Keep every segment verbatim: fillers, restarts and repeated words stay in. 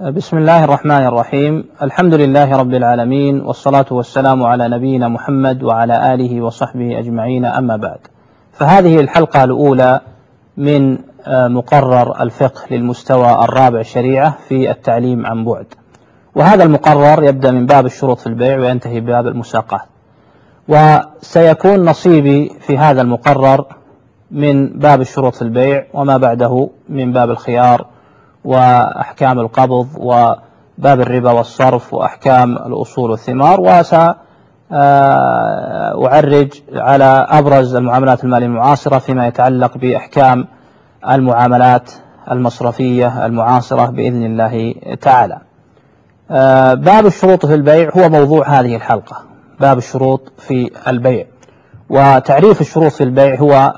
بسم الله الرحمن الرحيم. الحمد لله رب العالمين، والصلاة والسلام على نبينا محمد وعلى آله وصحبه أجمعين، أما بعد. فهذه الحلقة الأولى من مقرر الفقه للمستوى الرابع شريعة في التعليم عن بعد، وهذا المقرر يبدأ من باب الشروط في البيع وينتهي بباب المساقات. وسيكون نصيبي في هذا المقرر من باب الشروط في البيع وما بعده من باب الخيار وأحكام القبض وباب الربا والصرف وأحكام الأصول والثمار، وسأعرج على أبرز المعاملات المالية المعاصرة فيما يتعلق بأحكام المعاملات المصرفية المعاصرة بإذن الله تعالى. باب الشروط في البيع هو موضوع هذه الحلقة، باب الشروط في البيع. وتعريف الشروط في البيع هو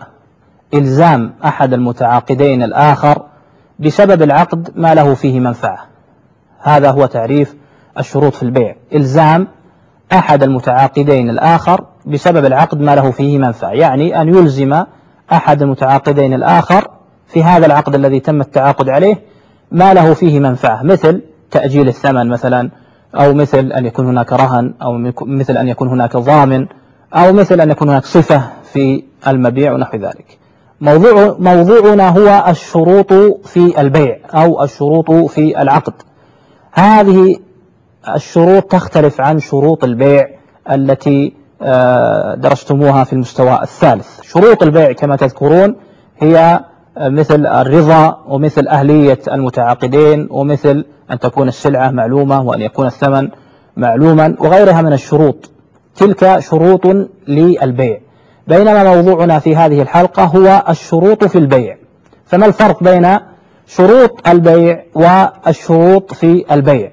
إلزام أحد المتعاقدين الآخر بسبب العقد ما له فيه منفعة. هذا هو تعريف الشروط في البيع، إلزام أحد المتعاقدين الآخر بسبب العقد ما له فيه منفعة، يعني أن يلزم أحد المتعاقدين الآخر في هذا العقد الذي تم التعاقد عليه ما له فيه منفعة، مثل تأجيل الثمن مثلا، أو مثل أن يكون هناك رهن، أو مثل أن يكون هناك ضامن، أو مثل أن يكون هناك صفة في المبيع ونحو ذلك. موضوع موضوعنا هو الشروط في البيع أو الشروط في العقد. هذه الشروط تختلف عن شروط البيع التي درستموها في المستوى الثالث. شروط البيع كما تذكرون هي مثل الرضا، ومثل أهلية المتعاقدين، ومثل أن تكون السلعة معلومة، وأن يكون الثمن معلوما، وغيرها من الشروط. تلك شروط للبيع، بينما موضوعنا في هذه الحلقة هو الشروط في البيع. فما الفرق بين شروط البيع والشروط في البيع؟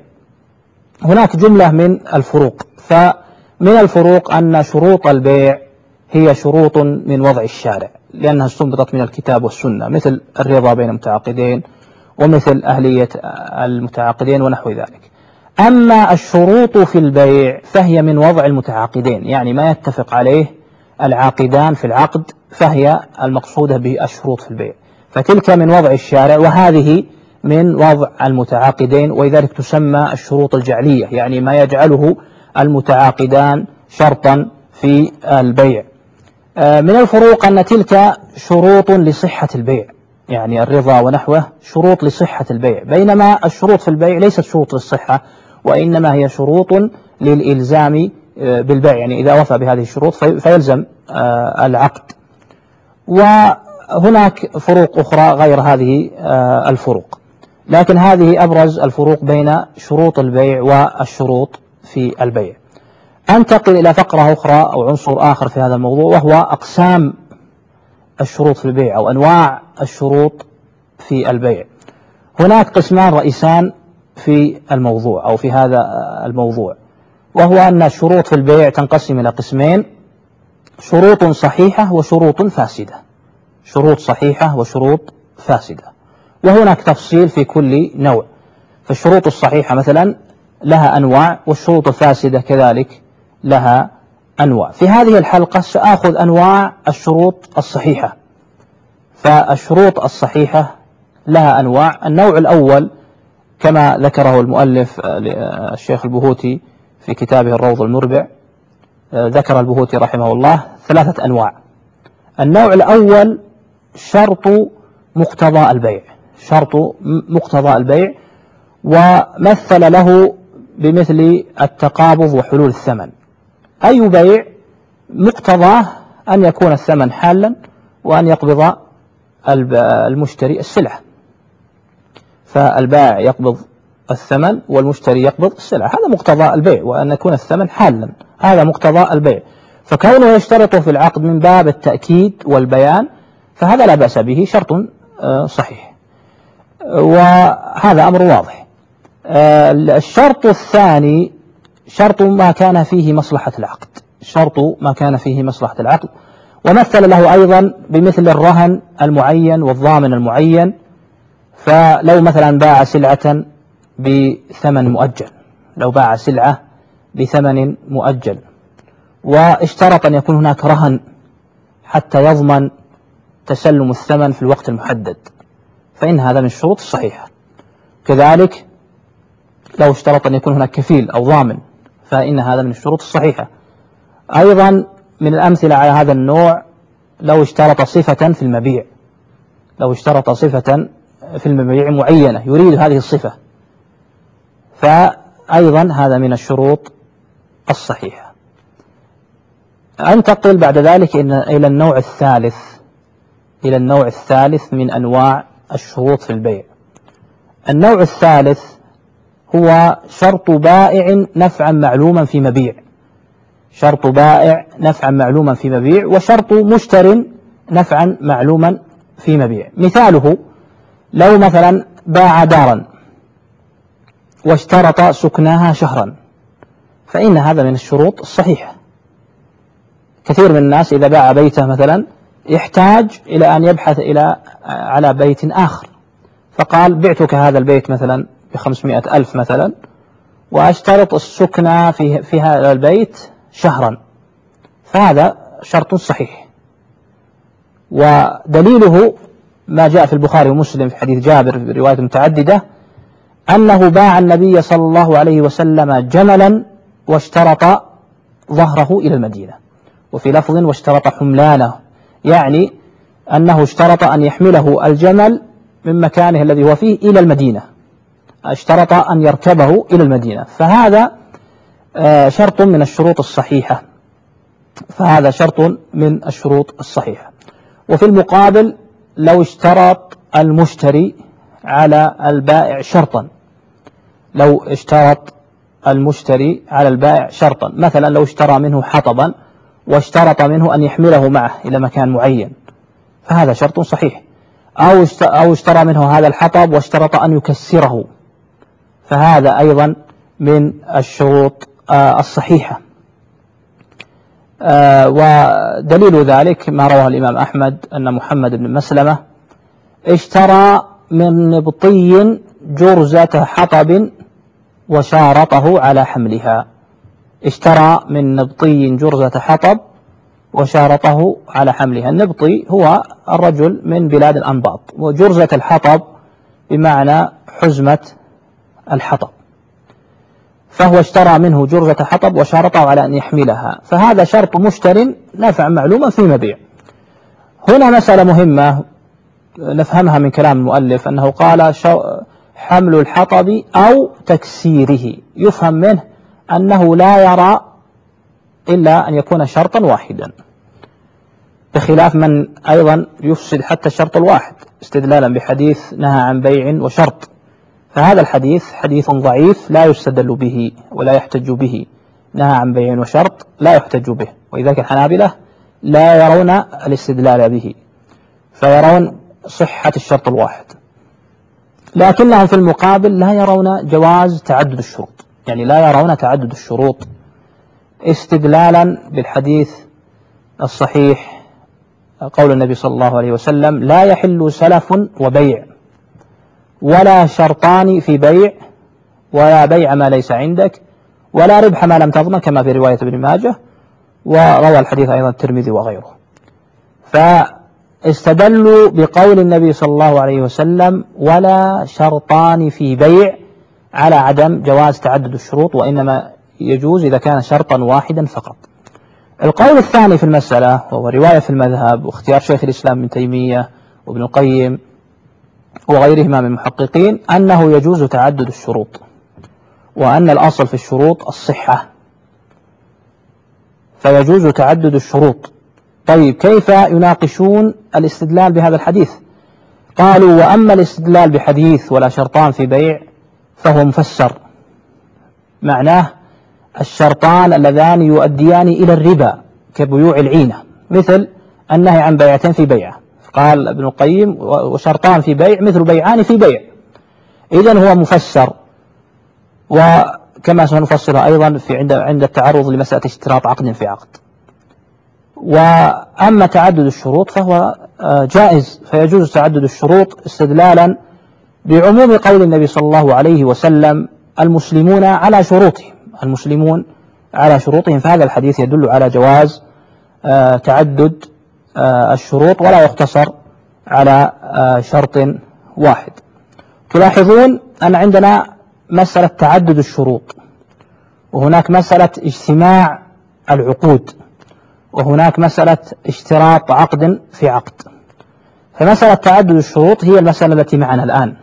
هناك جملة من الفروق. فمن الفروق أن شروط البيع هي شروط من وضع الشارع، لأنها استنبطت من الكتاب والسنة، مثل الرضا بين المتعاقدين، ومثل أهلية المتعاقدين ونحو ذلك. أما الشروط في البيع فهي من وضع المتعاقدين، يعني ما يتفق عليه العاقدان في العقد، فهي المقصودة بالشروط في البيع. فتلك من وضع الشارع، وهذه من وضع المتعاقدين، ولذلك تسمى الشروط الجعلية، يعني ما يجعله المتعاقدان شرطا في البيع. من الفروق أن تلك شروط لصحة البيع، يعني الرضا ونحوه شروط لصحة البيع، بينما الشروط في البيع ليست شروط للصحة، وإنما هي شروط للإلزام بالبيع، يعني إذا وفى بهذه الشروط فيلزم العقد. وهناك فروق أخرى غير هذه الفروق، لكن هذه أبرز الفروق بين شروط البيع والشروط في البيع. أنتقل إلى فقرة أخرى أو عنصر آخر في هذا الموضوع، وهو أقسام الشروط في البيع أو أنواع الشروط في البيع. هناك قسمان رئيسان في الموضوع أو في هذا الموضوع، وهو أن الشروط في البيع تنقسم إلى قسمين: شروط صحيحة وشروط فاسدة. شروط صحيحة وشروط فاسدة، وهناك تفصيل في كل نوع. فالشروط الصحيحة مثلا لها أنواع، والشروط الفاسدة كذلك لها أنواع. في هذه الحلقة سأخذ أنواع الشروط الصحيحة. فالشروط الصحيحة لها أنواع. النوع الأول كما ذكره المؤلف الشيخ البهوتي في كتابه الروض المربع، ذكر البهوتي رحمه الله ثلاثة أنواع. النوع الأول شرط مقتضى البيع، شرط مقتضى البيع، ومثل له بمثل التقابض وحلول الثمن. أي بيع مقتضاه أن يكون الثمن حالا، وأن يقبض المشتري السلعة. فالبائع يقبض الثمن والمشتري يقبض السلعة، هذا مقتضى البيع، وأن يكون الثمن حالا، هذا مقتضى البيع. فكونه يشترط في العقد من باب التأكيد والبيان فهذا لا بأس به، شرط صحيح، وهذا أمر واضح. الشرط الثاني شرط ما كان فيه مصلحة العقد، شرط ما كان فيه مصلحة العقد، ومثل له أيضا بمثل الرهن المعين والضامن المعين. فلو مثلا باع سلعة بثمن مؤجل، لو باع سلعة بثمن مؤجل واشترط أن يكون هناك رهن حتى يضمن تسلم الثمن في الوقت المحدد، فإن هذا من الشروط الصحيحة. كذلك لو اشترط أن يكون هناك كفيل أو ضامن فإن هذا من الشروط الصحيحة. أيضا من الأمثلة على هذا النوع لو اشترط صفة في المبيع، لو اشترط صفة في المبيع معينة يريد هذه الصفة، فأيضا هذا من الشروط الصحيحة. أنتقل بعد ذلك إلى النوع الثالث، إلى النوع الثالث من أنواع الشروط في البيع. النوع الثالث هو شرط بائع نفعا معلوما في مبيع، شرط بائع نفعا معلوما في مبيع وشرط مشتر نفعا معلوما في مبيع. مثاله لو مثلا باع دارا واشترط سكناها شهرا فإن هذا من الشروط الصحيحة. كثير من الناس إذا باع بيته مثلا يحتاج إلى أن يبحث إلى على بيت آخر، فقال بعتك هذا البيت مثلا بخمسمائة ألف مثلا وأشترط السكنى في, في هذا البيت شهرا، فهذا شرط صحيح. ودليله ما جاء في البخاري ومسلم في حديث جابر في رواية متعددة أنه باع النبي صلى الله عليه وسلم جملا واشترط ظهره إلى المدينة، وفي لفظ واشترط حملانه، يعني أنه اشترط أن يحمله الجمل من مكانه الذي هو فيه إلى المدينة، اشترط أن يركبه إلى المدينة، فهذا شرط من الشروط الصحيحة، فهذا شرط من الشروط الصحيحة. وفي المقابل لو اشترط المشتري على البائع شرطا، لو اشترط المشتري على البائع شرطا، مثلا لو اشترى منه حطبا واشترط منه أن يحمله معه إلى مكان معين فهذا شرط صحيح، أو اشترى منه هذا الحطب واشترط أن يكسره، فهذا أيضا من الشروط الصحيحة. ودليل ذلك ما رواه الإمام أحمد أن محمد بن مسلمة اشترى من نبطي جرزة حطب وشارطه على حملها، اشترى من نبطي جرزة حطب وشارطه على حملها. النبطي هو الرجل من بلاد الأنباط، وجرزة الحطب بمعنى حزمة الحطب، فهو اشترى منه جرزة حطب وشارطه على أن يحملها، فهذا شرط مشتر نافع معلوما في مبيع. هنا مسألة مهمة نفهمها من كلام المؤلف أنه قال حمل الحطب أو تكسيره، يفهم منه أنه لا يرى إلا أن يكون شرطا واحدا، بخلاف من أيضا يفسد حتى الشرط الواحد استدلالا بحديث نهى عن بيع وشرط، فهذا الحديث حديث ضعيف لا يستدل به ولا يحتج به، نهى عن بيع وشرط لا يحتج به، وإذا كان الحنابلة لا يرون الاستدلال به فيرون صحة الشرط الواحد، لكنهم في المقابل لا يرون جواز تعدد الشروط، يعني لا يرون تعدد الشروط استدلالا بالحديث الصحيح قول النبي صلى الله عليه وسلم لا يحل سلف وبيع ولا شرطان في بيع ولا بيع ما ليس عندك ولا ربح ما لم تضمن، كما في رواية ابن ماجه، وروى الحديث أيضا الترمذي وغيره. فاستدلوا بقول النبي صلى الله عليه وسلم ولا شرطان في بيع على عدم جواز تعدد الشروط، وإنما يجوز إذا كان شرطا واحدا فقط. القول الثاني في المسألة وهو رواية في المذهب واختيار شيخ الإسلام ابن تيمية وابن القيم وغيرهما من المحققين أنه يجوز تعدد الشروط، وأن الأصل في الشروط الصحة، فيجوز تعدد الشروط. طيب كيف يناقشون الاستدلال بهذا الحديث؟ قالوا وأما الاستدلال بحديث ولا شرطان في بيع فهو مفسر، معناه الشرطان اللذان يؤديان إلى الربا كبيوع العينة، مثل النهي عن بيعتين في بيعة، قال ابن القيم وشرطان في بيع مثل بيعان في بيع، إذن هو مفسر. وكما سنفسرها أيضا في عند عند التعرض لمسألة اشتراط عقد في عقد. وأما تعدد الشروط فهو جائز، فيجوز تعدد الشروط استدلالا بعموم قول النبي صلى الله عليه وسلم المسلمون على شروطهم، المسلمون على شروطهم، فهذا الحديث يدل على جواز تعدد الشروط ولا يقتصر على شرط واحد. تلاحظون أن عندنا مسألة تعدد الشروط، وهناك مسألة اجتماع العقود، وهناك مسألة اشتراط عقد في عقد. فمسألة تعدد الشروط هي المسألة التي معنا الآن،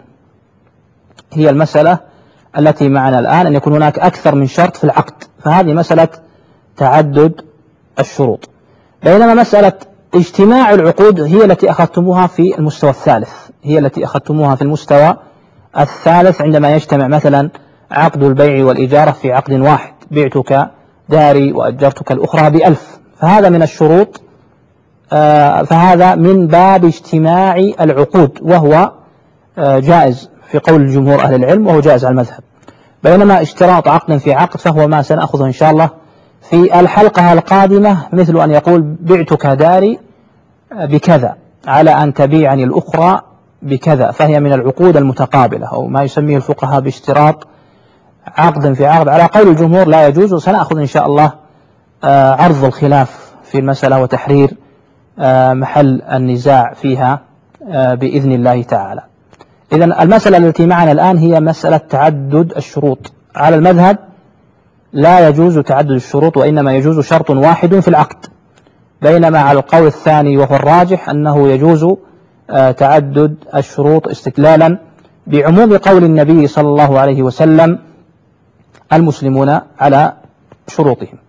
هي المسألة التي معنا الآن أن يكون هناك أكثر من شرط في العقد، فهذه مسألة تعدد الشروط. بينما مسألة اجتماع العقود هي التي أخذتموها في المستوى الثالث، هي التي أخذتموها في المستوى الثالث عندما يجتمع مثلا عقد البيع والإجارة في عقد واحد، بعتك داري وأجرتك الأخرى بألف، فهذا من الشروط، آه فهذا من باب اجتماع العقود، وهو آه جائز في قول جمهور أهل العلم، وهو جائز على المذهب. بينما اشتراط عقد في عقد فهو ما سنأخذه إن شاء الله في الحلقة القادمة، مثل أن يقول بعتك داري بكذا على أن تبيعني الأخرى بكذا، فهي من العقود المتقابلة، أو ما يسميه الفقهاء باشتراط عقد في عقد. على قول الجمهور لا يجوز، وسنأخذ إن شاء الله عرض الخلاف في المسألة وتحرير محل النزاع فيها بإذن الله تعالى. إذن المسألة التي معنا الآن هي مسألة تعدد الشروط. على المذهب لا يجوز تعدد الشروط، وإنما يجوز شرط واحد في العقد، بينما على القول الثاني وهو الراجح أنه يجوز تعدد الشروط استدلالا بعموم قول النبي صلى الله عليه وسلم المسلمون على شروطهم.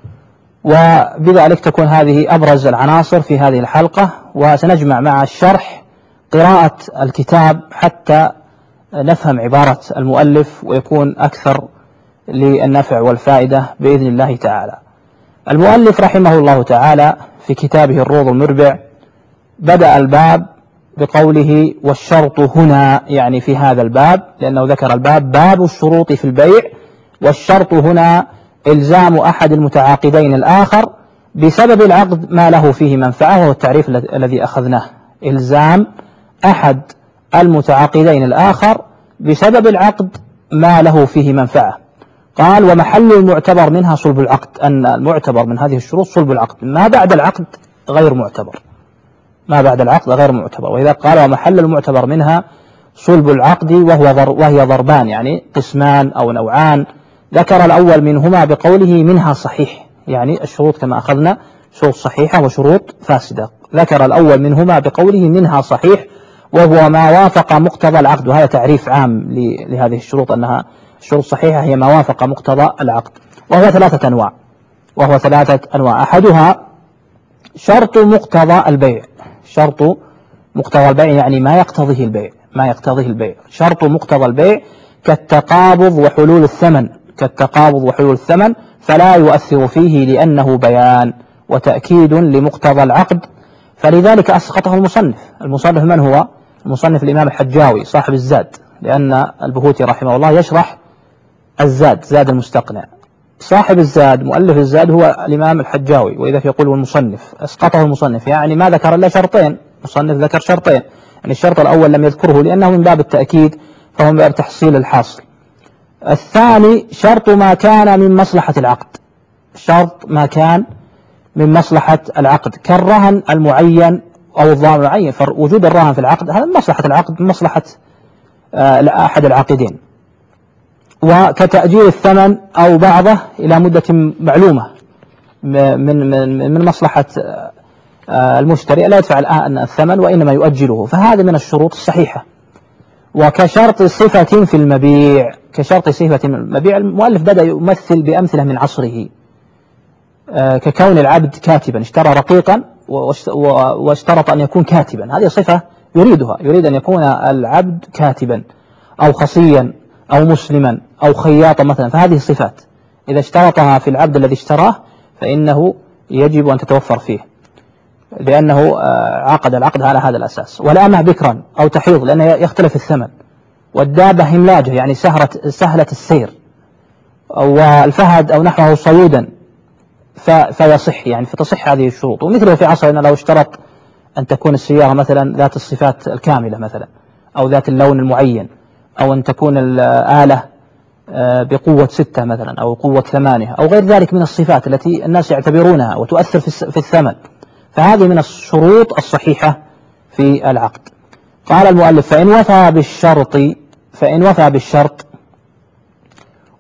وبذلك تكون هذه أبرز العناصر في هذه الحلقة، وسنجمع مع الشرح قراءة الكتاب حتى نفهم عبارة المؤلف ويكون أكثر للنفع والفائدة بإذن الله تعالى. المؤلف رحمه الله تعالى في كتابه الروض المربع بدأ الباب بقوله والشرط هنا، يعني في هذا الباب، لأنه ذكر الباب باب الشروط في البيع، والشرط هنا إلزام أحد المتعاقدين الآخر بسبب العقد ما له فيه منفعة، وهو التعريف الذي أخذناه، إلزام أحد المتعاقدين الآخر بسبب العقد ما له فيه منفعة. قال ومحل المعتبر منها صلب العقد، أن المعتبر من هذه الشروط صلب العقد، ما بعد العقد غير معتبر، ما بعد العقد غير معتبر. وإذا قال ومحل المعتبر منها صلب العقد وهو ضر وهي ضربان، يعني قسمان أو نوعان، ذكر الأول منهما بقوله منها صحيح، يعني الشروط كما أخذنا شروط صحيحة وشروط فاسدة. ذكر الأول منهما بقوله منها صحيح وهو ما وافق مقتضى العقد، وهذا تعريف عام لهذه الشروط، أنها الشروط الصحيحة هي ما وافق مقتضى العقد، وهو ثلاثة أنواع وهو ثلاثة أنواع أحدها شرط مقتضى البيع، شرط مقتضى البيع يعني ما يقتضيه البيع، ما يقتضيه البيع شرط مقتضى البيع كالتقابض وحلول الثمن، كالتقابض وحلول الثمن فلا يؤثر فيه لأنه بيان وتأكيد لمقتضى العقد، فلذلك أسقطه المصنف. المصنف من هو؟ المصنف الإمام الحجاوي صاحب الزاد، لأن البهوتي رحمه الله يشرح الزاد، زاد المستقنع. صاحب الزاد مؤلف الزاد هو الإمام الحجاوي، وإذا يقول المصنف أسقطه المصنف يعني ما ذكر إلا شرطين، المصنف ذكر شرطين، يعني الشرط الأول لم يذكره لأنه من باب التأكيد، فهو من باب تحصيل الحاصل. الثاني شرط ما كان من مصلحة العقد، شرط ما كان من مصلحة العقد كالرهن المعين أو الضامن المعين، فوجود الرهن في العقد هذا من مصلحة العقد، من مصلحة أحد العاقدين. وكتأجيل الثمن أو بعضه إلى مدة معلومة من من من مصلحة المشتري، لا يدفع الآن الثمن وإنما يؤجله، فهذا من الشروط الصحيحة. وكشرط صفة في المبيع، كشرط صفة في المبيع المؤلف بدأ يمثل بأمثلة من عصره، ككون العبد كاتبا، اشترى رقيقا واشترط أن يكون كاتبا، هذه صفة يريدها، يريد أن يكون العبد كاتبا أو خصيا أو مسلما أو خياطا مثلا، فهذه صفات إذا اشترطها في العبد الذي اشتراه فإنه يجب أن تتوفر فيه، لأنه عقد العقد على هذا الأساس. والأمة بكرا أو تحيض لأنه يختلف الثمن، والدابة هملاجة يعني سهرة سهلة السير، والفهد أو نحوه صيودا فيصح، يعني فتصح هذه الشروط. ومثله في عصرنا لو اشترط أن تكون السيارة مثلا ذات الصفات الكاملة مثلا، أو ذات اللون المعين، أو أن تكون الآلة بقوة ستة مثلا أو قوة ثمانية أو غير ذلك من الصفات التي الناس يعتبرونها وتؤثر في الثمن، فهذه من الشروط الصحيحة في العقد. قال المؤلف فإن وفى بالشرط، فإن وفى بالشرط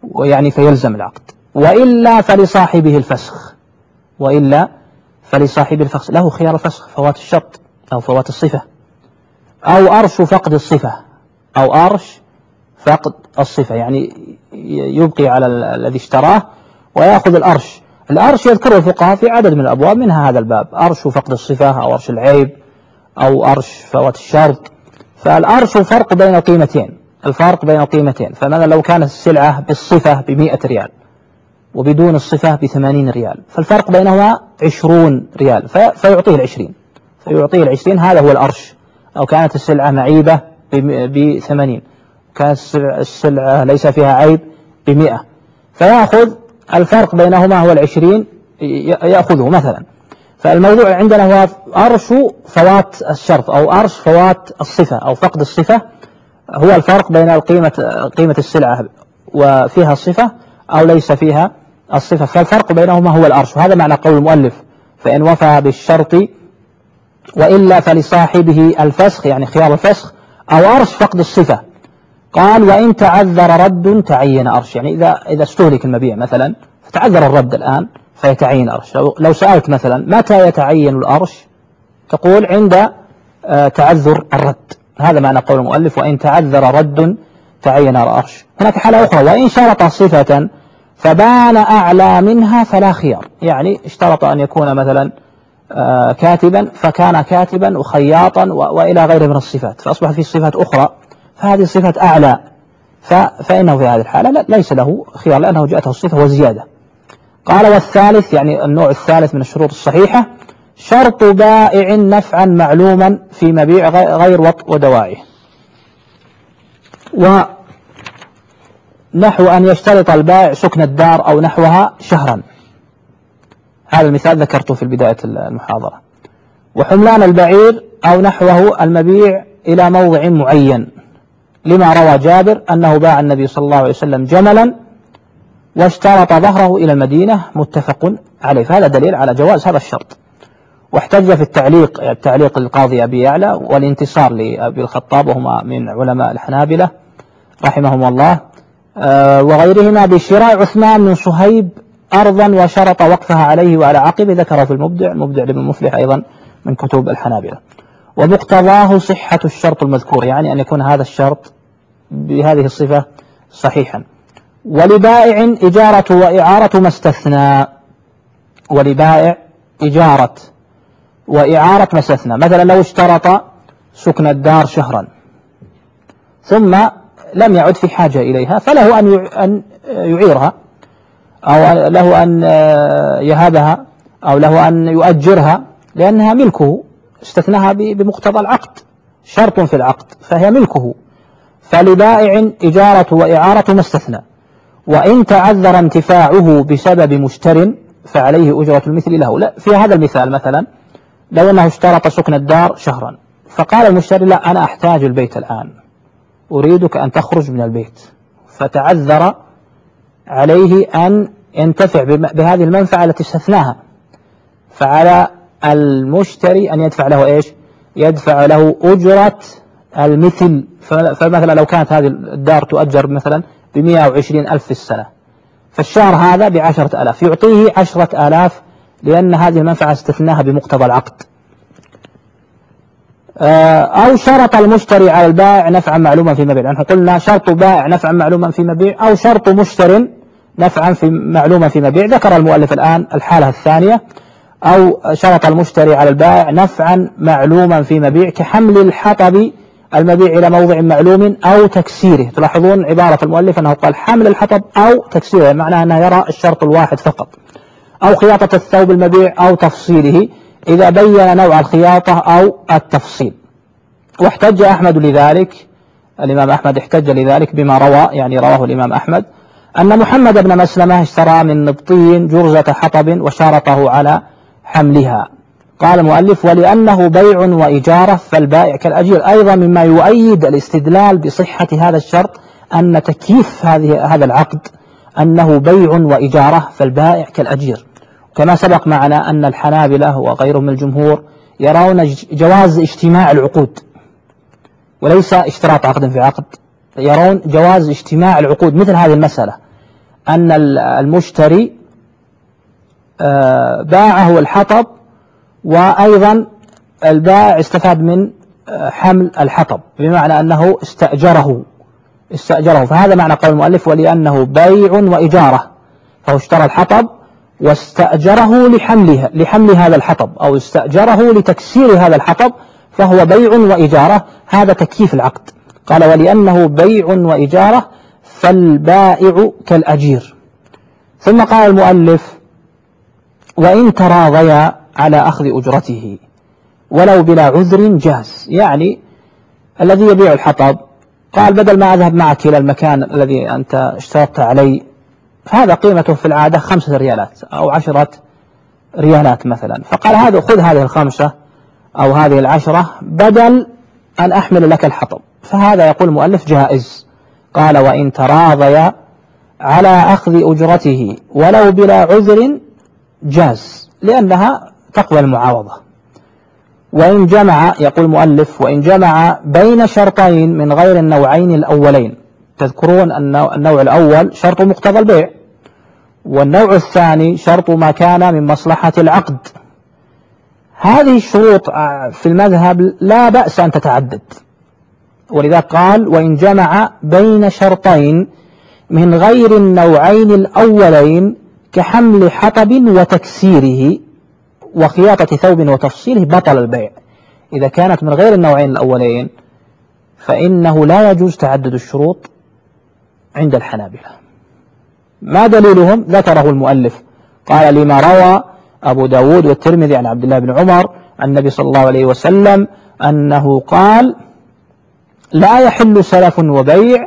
ويعني فيلزم العقد، وإلا فلصاحبه الفسخ، وإلا فلصاحبه الفسخ، له خيار الفسخ، فوات الشرط أو فوات الصفة، أو أرش فقد الصفة، أو أرش فقد الصفة، يعني يبقي على الذي اشتراه ويأخذ الأرش. الأرش يذكره الفقهاء في عدد من الأبواب، منها هذا الباب، أرش فقد الصفة أو أرش العيب أو أرش فوات الشرط. فالأرش فرق بين قيمتين، الفرق بين قيمتين، فماذا لو كانت السلعة بالصفة بمئة ريال وبدون الصفة بثمانين ريال، فالفرق بينهما عشرون ريال، فيعطيه العشرين، فيعطيه العشرين، هذا هو الأرش. أو كانت السلعة معيبة بثمانين، كانت السلعة ليس فيها عيب بمئة، فيأخذ الفرق بينهما هو العشرين يأخذه مثلا. فالموضوع عندنا هو أرش فوات الشرط أو أرش فوات الصفة أو فقد الصفة، هو الفرق بين القيمة قيمة السلعة وفيها الصفة أو ليس فيها الصفة، فالفرق بينهما هو الأرش. وهذا معنى قول المؤلف فإن وفى بالشرط وإلا فلصاحبه الفسخ، يعني خيار الفسخ، أو أرش فقد الصفة. قال وإن تعذر رد تعين أرش، يعني إذا إذا استهلك المبيع مثلا فتعذر الرد الآن فيتعين أرش. لو سألت مثلا متى يتعين الأرش تقول عند تعذر الرد. هذا معنى قول المؤلف وإن تعذر رد تعين الأرش. هناك حالة أخرى، وإن شرط صفة فبان أعلى منها فلا خيار، يعني اشترط أن يكون مثلا كاتبا فكان كاتبا وخياطا وإلى غيره من الصفات، فأصبحت في صفات أخرى فهذه الصفات أعلى، فإنه في هذه الحالة ليس له خيار لأنه جاءته الصفة وزيادة. قال والثالث، يعني النوع الثالث من الشروط الصحيحة، شرط بائع نفعا معلوما في مبيع غير وطء ودواعيه، ونحو أن يشترط البائع سكن الدار أو نحوها شهرا، هذا المثال ذكرته في بداية المحاضرة، وحملان البعير أو نحوه المبيع إلى موضع معين، لما روى جابر أنه باع النبي صلى الله عليه وسلم جملا واشترط ظهره إلى المدينة، متفق عليه، فهذا دليل على جواز هذا الشرط. واحتج في التعليق التعليق للقاضي أبي يعلى والانتصار لأبي الخطاب، وهما من علماء الحنابلة رحمهم الله وغيرهما، بشراء عثمان من صهيب أرضا وشرط وقفها عليه وعلى عقبه، ذكره في المبدع المبدع لابن مفلح أيضا من كتب الحنابلة. ومقتضاه صحة الشرط المذكور، يعني أن يكون هذا الشرط بهذه الصفة صحيحا. ولبائع إجارة وإعارة ما استثنى، ولبائع إجارة وإعارة ما استثنى، مثلا لو اشترط سكن الدار شهرا ثم لم يعد في حاجة إليها فله أن يعيرها أو له أن يهبها أو له أن يؤجرها لأنها ملكه، استثناها بمقتضى العقد، شرط في العقد فهي ملكه. فلبائع إجارة وإعارة ما استثنى، وإن تعذر انتفاعه بسبب مشتر فعليه أجرة المثل له. لا، في هذا المثال مثلا لو أنه اشترط سكن الدار شهرا فقال المشتري لا أنا أحتاج البيت الآن، أريدك أن تخرج من البيت، فتعذر عليه أن ينتفع بهذه المنفعة التي استثناها، فعلى المشتري أن يدفع له إيش؟ يدفع له أجرة المثل. فمثلا لو كانت هذه الدار تؤجر مثلا بمئة وعشرين ألف في السنة، فالشهر هذا بعشرة ألاف، يعطيه عشرة ألاف لأن هذه المنفعة استثناها بمقتضى العقد. أو شرط المشتري على البائع نفعا معلوما في مبيع، نحن قلنا شرط بائع نفعا معلوما في مبيع أو شرط مشتر نفعا في معلوما في مبيع. ذكر المؤلف الآن الحالة الثانية، أو شرط المشتري على البائع نفعا معلوما في مبيع كحمل الحطب المبيع إلى موضع معلوم أو تكسيره. تلاحظون عبارة المؤلف أنه قال حمل الحطب أو تكسيره، معناه أنه يرى الشرط الواحد فقط. أو خياطة الثوب المبيع أو تفصيله إذا بين نوع الخياطة أو التفصيل. واحتج أحمد لذلك، الإمام أحمد احتج لذلك بما روى، يعني رواه الإمام أحمد أن محمد بن مسلمة اشترى من نبطي جرزة حطب وشارطه على حملها. قال المؤلف ولأنه بيع وإجارة فالبائع كالأجير. أيضا مما يؤيد الاستدلال بصحة هذا الشرط أن تكييف هذه هذا العقد أنه بيع وإجارة فالبائع كالأجير، كما سبق معنا أن الحنابلة وغيرهم من الجمهور يرون جواز اجتماع العقود وليس اشتراط عقد في عقد، يرون جواز اجتماع العقود مثل هذه المسألة، أن المشتري باعه الحطب، وأيضا البائع استفاد من حمل الحطب، بمعنى أنه استأجره استأجره فهذا معنى قول المؤلف ولأنه بيع وإجارة، فهو اشترى الحطب واستأجره لحملها لحمل هذا الحطب، أو استأجره لتكسير هذا الحطب، فهو بيع وإجارة. هذا تكييف العقد. قال ولأنه بيع وإجارة فالبائع كالأجير. ثم قال المؤلف وإن تراضيا على أخذ أجرته ولو بلا عذر جاز. يعني الذي يبيع الحطب قال بدل ما أذهب معك إلى المكان الذي أنت اشترطت علي، هذا قيمته في العادة خمسة ريالات أو عشرة ريالات مثلا، فقال هذا خذ هذه الخمسة أو هذه العشرة بدل أن أحمل لك الحطب، فهذا يقول المؤلف جائز. قال وإن تراضيا على أخذ أجرته ولو بلا عذر جاز، لأنها تقوى المعاوضة. وإن جمع، يقول المؤلف وإن جمع بين شرطين من غير النوعين الأولين، تذكرون أن النوع الأول شرط مقتضى البيع، والنوع الثاني شرط ما كان من مصلحة العقد. هذه الشروط في المذهب لا بأس أن تتعدد، ولذا قال وإن جمع بين شرطين من غير النوعين الأولين كحمل حطب وتكسيره وخياطة ثوب وتفصيله بطل البيع. إذا كانت من غير النوعين الأولين فإنه لا يجوز تعدد الشروط عند الحنابلة. ما دليلهم؟ ذكره المؤلف، قال لما روى أبو داود والترمذي عن عبد الله بن عمر عن النبي صلى الله عليه وسلم أنه قال لا يحل سلف وبيع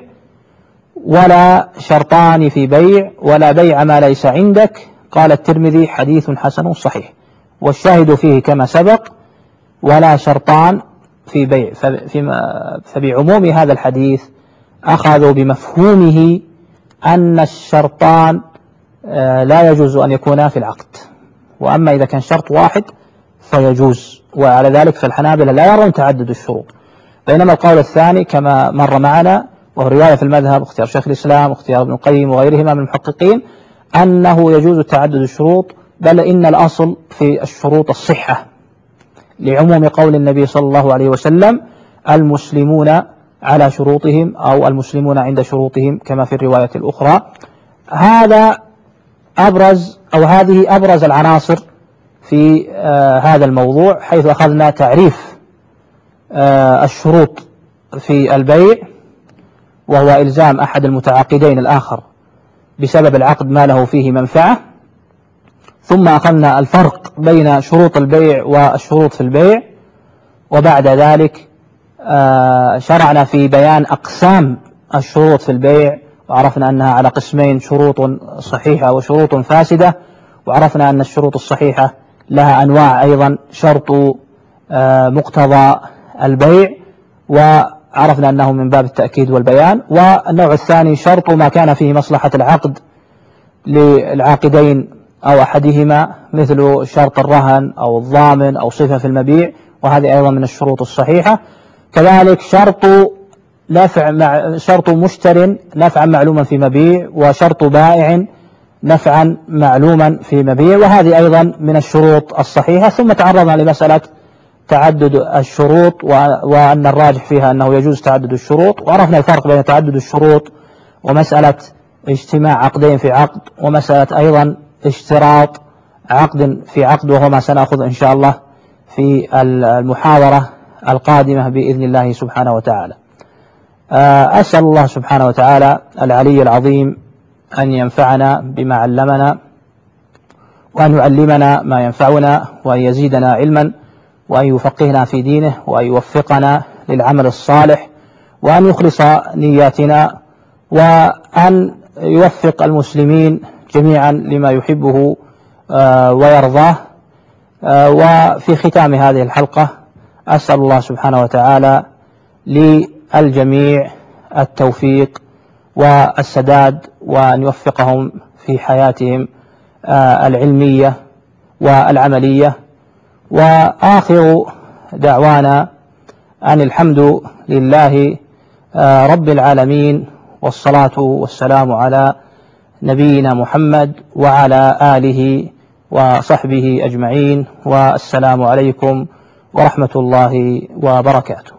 ولا شرطان في بيع ولا بيع ما ليس عندك. قال الترمذي حديث حسن صحيح، والشاهد فيه كما سبق ولا شرطان في بيع، فبعموم هذا الحديث أخذوا بمفهومه أن الشرطان لا يجوز أن يكونا في العقد، وأما إذا كان شرط واحد فيجوز، وعلى ذلك فالحنابلة لا يرون تعدد الشروط. بينما القول الثاني كما مر معنا وهو رواية في المذهب اختيار شيخ الإسلام واختيار ابن القيم وغيرهما من المحققين أنه يجوز تعدد الشروط، بل إن الأصل في الشروط الصحة، لعموم قول النبي صلى الله عليه وسلم المسلمون على شروطهم أو المسلمون عند شروطهم كما في الرواية الأخرى. هذا أبرز أو هذه أبرز العناصر في آه هذا الموضوع، حيث أخذنا تعريف آه الشروط في البيع، وهو إلزام أحد المتعاقدين الآخر بسبب العقد ما له فيه منفعة. ثم أخذنا الفرق بين شروط البيع والشروط في البيع، وبعد ذلك آه شرعنا في بيان أقسام الشروط في البيع، وعرفنا أنها على قسمين: شروط صحيحة وشروط فاسدة. وعرفنا أن الشروط الصحيحة لها أنواع أيضا: شرط آه مقتضى البيع، وعرفنا أنه من باب التأكيد والبيان. والنوع الثاني شرط ما كان فيه مصلحة العقد للعاقدين أو أحدهما، مثل شرط الرهن أو الضامن أو صفة في المبيع، وهذه أيضا من الشروط الصحيحة. كذلك شرط نفع مع شرط مشتر نفعا معلوما في مبيع، وشرط بائع نفعا معلوما في مبيع، وهذه أيضا من الشروط الصحيحة. ثم تعرضنا لمسألة تعدد الشروط، وأن الراجح فيها أنه يجوز تعدد الشروط، وعرفنا الفرق بين تعدد الشروط ومسألة اجتماع عقدين في عقد، ومسألة أيضا اشتراط عقد في عقد، وهو ما سنأخذ إن شاء الله في المحاضرة القادمة بإذن الله سبحانه وتعالى. أسأل الله سبحانه وتعالى العلي العظيم أن ينفعنا بما علمنا، وأن يعلمنا ما ينفعنا، وأن يزيدنا علما، وأن يفقهنا في دينه، وأن يوفقنا للعمل الصالح، وأن يخلص نياتنا، وأن يوفق المسلمين جميعا لما يحبه ويرضاه. وفي ختام هذه الحلقة أسأل الله سبحانه وتعالى للجميع التوفيق والسداد، وأن يوفقهم في حياتهم العلمية والعملية. وآخر دعوانا أن الحمد لله رب العالمين، والصلاة والسلام على نبينا محمد وعلى آله وصحبه أجمعين، والسلام عليكم ورحمة الله وبركاته.